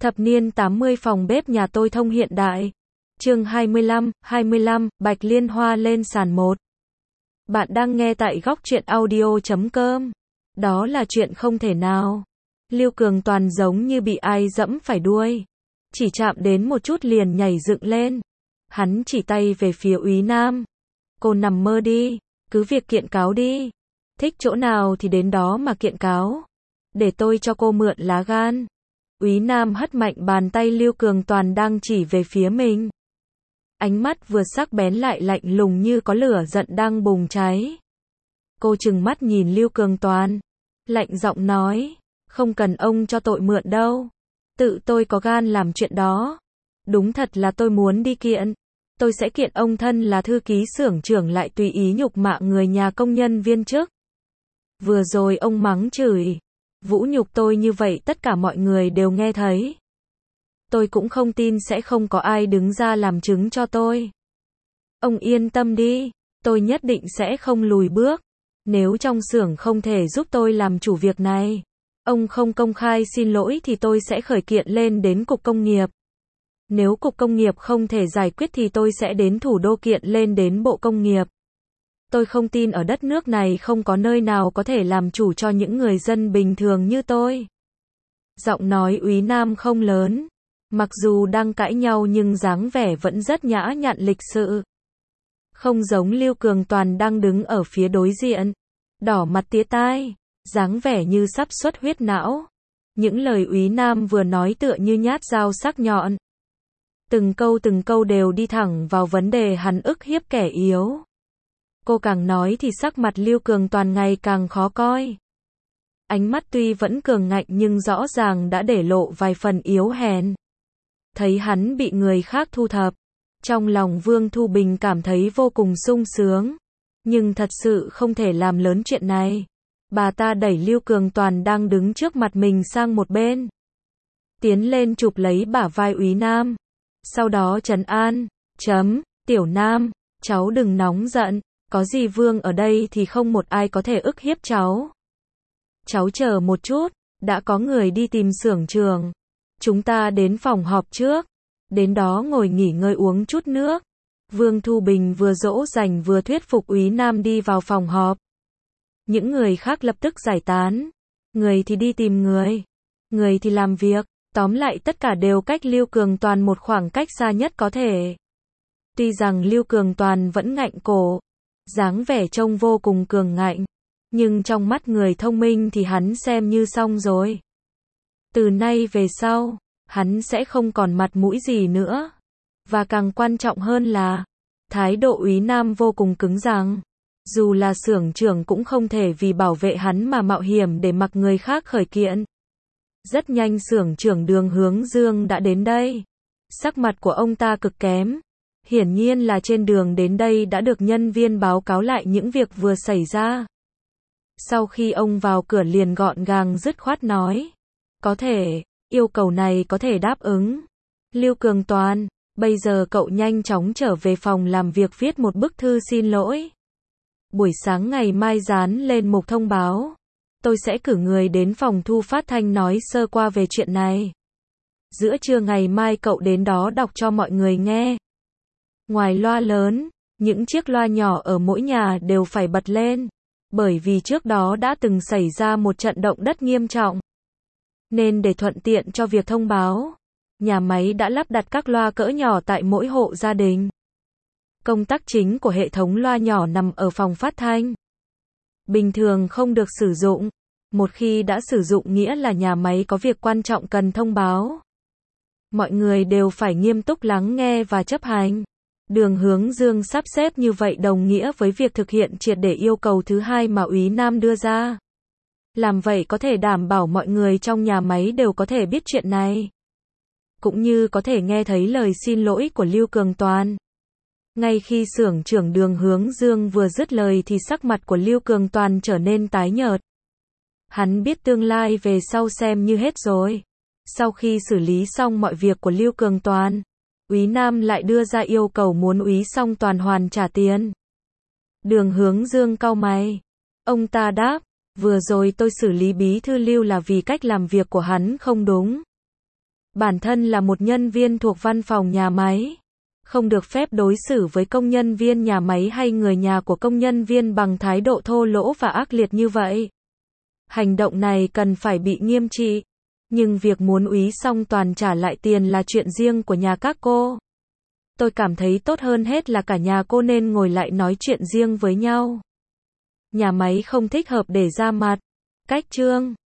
Thập niên 80 phòng bếp nhà tôi thông hiện đại. Chương 25, Bạch Liên Hoa lên sàn 1. Bạn đang nghe tại góc truyện audio.com. Đó là chuyện không thể nào. Lưu Cường Toàn giống như bị ai dẫm phải đuôi. Chỉ chạm đến một chút liền nhảy dựng lên. Hắn chỉ tay về phía Úy Nam. Cô nằm mơ đi, cứ việc kiện cáo đi. Thích chỗ nào thì đến đó mà kiện cáo. Để tôi cho cô mượn lá gan. Úy Nam hất mạnh bàn tay Lưu Cường Toàn đang chỉ về phía mình. Ánh mắt vừa sắc bén lại lạnh lùng như có lửa giận đang bùng cháy. Cô trừng mắt nhìn Lưu Cường Toàn, lạnh giọng nói, không cần ông cho tội mượn đâu. Tự tôi có gan làm chuyện đó. Đúng thật là tôi muốn đi kiện. Tôi sẽ kiện ông thân là thư ký xưởng trưởng lại tùy ý nhục mạ người nhà công nhân viên chức. Vừa rồi ông mắng chửi, vũ nhục tôi như vậy tất cả mọi người đều nghe thấy. Tôi cũng không tin sẽ không có ai đứng ra làm chứng cho tôi. Ông yên tâm đi, tôi nhất định sẽ không lùi bước. Nếu trong xưởng không thể giúp tôi làm chủ việc này, ông không công khai xin lỗi thì tôi sẽ khởi kiện lên đến Cục Công nghiệp. Nếu Cục Công nghiệp không thể giải quyết thì tôi sẽ đến thủ đô kiện lên đến Bộ Công nghiệp. Tôi không tin ở đất nước này không có nơi nào có thể làm chủ cho những người dân bình thường như tôi. Giọng nói Úy Nam không lớn. Mặc dù đang cãi nhau nhưng dáng vẻ vẫn rất nhã nhặn lịch sự. Không giống Lưu Cường Toàn đang đứng ở phía đối diện. Đỏ mặt tía tai. Dáng vẻ như sắp xuất huyết não. Những lời Úy Nam vừa nói tựa như nhát dao sắc nhọn. Từng câu đều đi thẳng vào vấn đề hắn ức hiếp kẻ yếu. Cô càng nói thì sắc mặt Lưu Cường Toàn ngày càng khó coi. Ánh mắt tuy vẫn cường ngạnh nhưng rõ ràng đã để lộ vài phần yếu hèn. Thấy hắn bị người khác thu thập, trong lòng Vương Thu Bình cảm thấy vô cùng sung sướng. Nhưng thật sự không thể làm lớn chuyện này. Bà ta đẩy Lưu Cường Toàn đang đứng trước mặt mình sang một bên. Tiến lên chụp lấy bả vai Úy Nam. Sau đó trấn an, Tiểu Nam, cháu đừng nóng giận, có gì Vương ở đây thì không một ai có thể ức hiếp cháu. Cháu chờ một chút, đã có người đi tìm xưởng trưởng. Chúng ta đến phòng họp trước, đến đó ngồi nghỉ ngơi uống chút nước. Vương Thu Bình vừa dỗ dành vừa thuyết phục Úy Nam đi vào phòng họp. Những người khác lập tức giải tán. Người thì đi tìm người thì làm việc. Tóm lại tất cả đều cách Lưu Cường Toàn một khoảng cách xa nhất có thể. Tuy rằng Lưu Cường Toàn vẫn ngạnh cổ, dáng vẻ trông vô cùng cường ngạnh, nhưng trong mắt người thông minh thì hắn xem như xong rồi. Từ nay về sau, hắn sẽ không còn mặt mũi gì nữa. Và càng quan trọng hơn là, thái độ Úy Nam vô cùng cứng rắn. Dù là xưởng trưởng cũng không thể vì bảo vệ hắn mà mạo hiểm để mặc người khác khởi kiện. Rất nhanh xưởng trưởng Đường Hướng Dương đã đến đây. Sắc mặt của ông ta cực kém. Hiển nhiên là trên đường đến đây đã được nhân viên báo cáo lại những việc vừa xảy ra. Sau khi ông vào cửa liền gọn gàng dứt khoát nói. Có thể, yêu cầu này có thể đáp ứng. Lưu Cường Toàn, bây giờ cậu nhanh chóng trở về phòng làm việc viết một bức thư xin lỗi. Buổi sáng ngày mai dán lên mục thông báo. Tôi sẽ cử người đến phòng thu phát thanh nói sơ qua về chuyện này. Giữa trưa ngày mai cậu đến đó đọc cho mọi người nghe. Ngoài loa lớn, những chiếc loa nhỏ ở mỗi nhà đều phải bật lên. Bởi vì trước đó đã từng xảy ra một trận động đất nghiêm trọng. Nên để thuận tiện cho việc thông báo, nhà máy đã lắp đặt các loa cỡ nhỏ tại mỗi hộ gia đình. Công tắc chính của hệ thống loa nhỏ nằm ở phòng phát thanh. Bình thường không được sử dụng. Một khi đã sử dụng nghĩa là nhà máy có việc quan trọng cần thông báo. Mọi người đều phải nghiêm túc lắng nghe và chấp hành. Đường Hướng Dương sắp xếp như vậy đồng nghĩa với việc thực hiện triệt để yêu cầu thứ hai mà Úy Nam đưa ra. Làm vậy có thể đảm bảo mọi người trong nhà máy đều có thể biết chuyện này. Cũng như có thể nghe thấy lời xin lỗi của Lưu Cường Toàn. Ngay khi xưởng trưởng Đường Hướng Dương vừa dứt lời thì sắc mặt của Lưu Cường Toàn trở nên tái nhợt. Hắn biết tương lai về sau xem như hết rồi. Sau khi xử lý xong mọi việc của Lưu Cường Toàn, Úy Nam lại đưa ra yêu cầu muốn Úy Song Toàn hoàn trả tiền. Đường Hướng Dương cau mày. Ông ta đáp, vừa rồi tôi xử lý bí thư Lưu là vì cách làm việc của hắn không đúng. Bản thân là một nhân viên thuộc văn phòng nhà máy, không được phép đối xử với công nhân viên nhà máy hay người nhà của công nhân viên bằng thái độ thô lỗ và ác liệt như vậy. Hành động này cần phải bị nghiêm trị. Nhưng việc muốn úy Song Toàn trả lại tiền là chuyện riêng của nhà các cô. Tôi cảm thấy tốt hơn hết là cả nhà cô nên ngồi lại nói chuyện riêng với nhau. Nhà máy không thích hợp để ra mặt. Cách chương